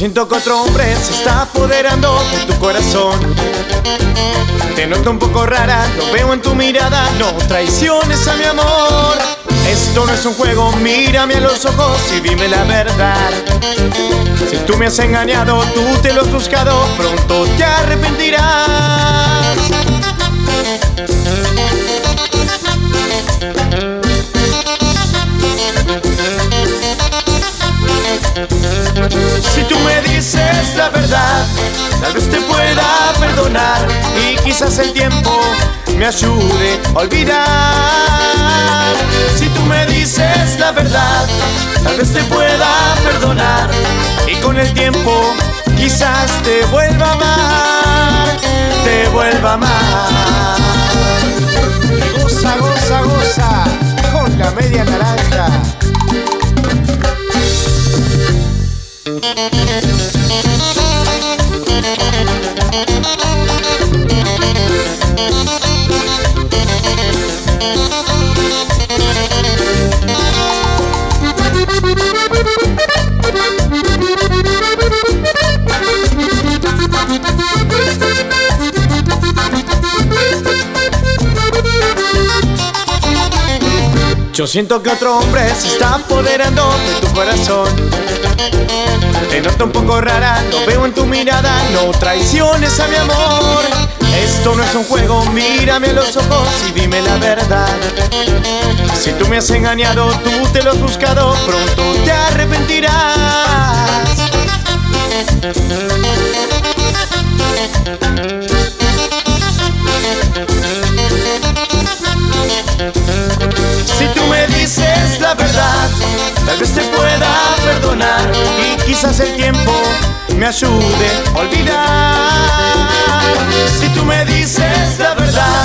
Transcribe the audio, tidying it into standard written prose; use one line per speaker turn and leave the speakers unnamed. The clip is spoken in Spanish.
siento que otro hombre se está apoderando de tu corazón. Te noto un poco rara, lo veo en tu mirada. No traiciones a mi amor. Esto no es un juego, mírame a los ojos y dime la verdad. Si tú me has engañado, tú te lo has buscado, pronto te arrepentirás. Si tú me dices la verdad, tal vez te pueda perdonar y quizás el tiempo me ayude a olvidar. Si tú me dices la verdad, tal vez te pueda perdonar y con el tiempo quizás te vuelva a amar, te vuelva a amar.
Goza, goza, goza con la media naranja.
Yo siento que otro hombre se está apoderando de tu corazón. Te noto un poco rara, lo veo en tu mirada. No traiciones a mi amor. Esto no es un juego, mírame a los ojos y dime la verdad. Si tú me has engañado, tú te lo has buscado, pronto te arrepentirás. Si tú me dices la verdad, tal vez te pueda perdonar y quizás el tiempo me ayude a olvidar. Si tú me dices la verdad,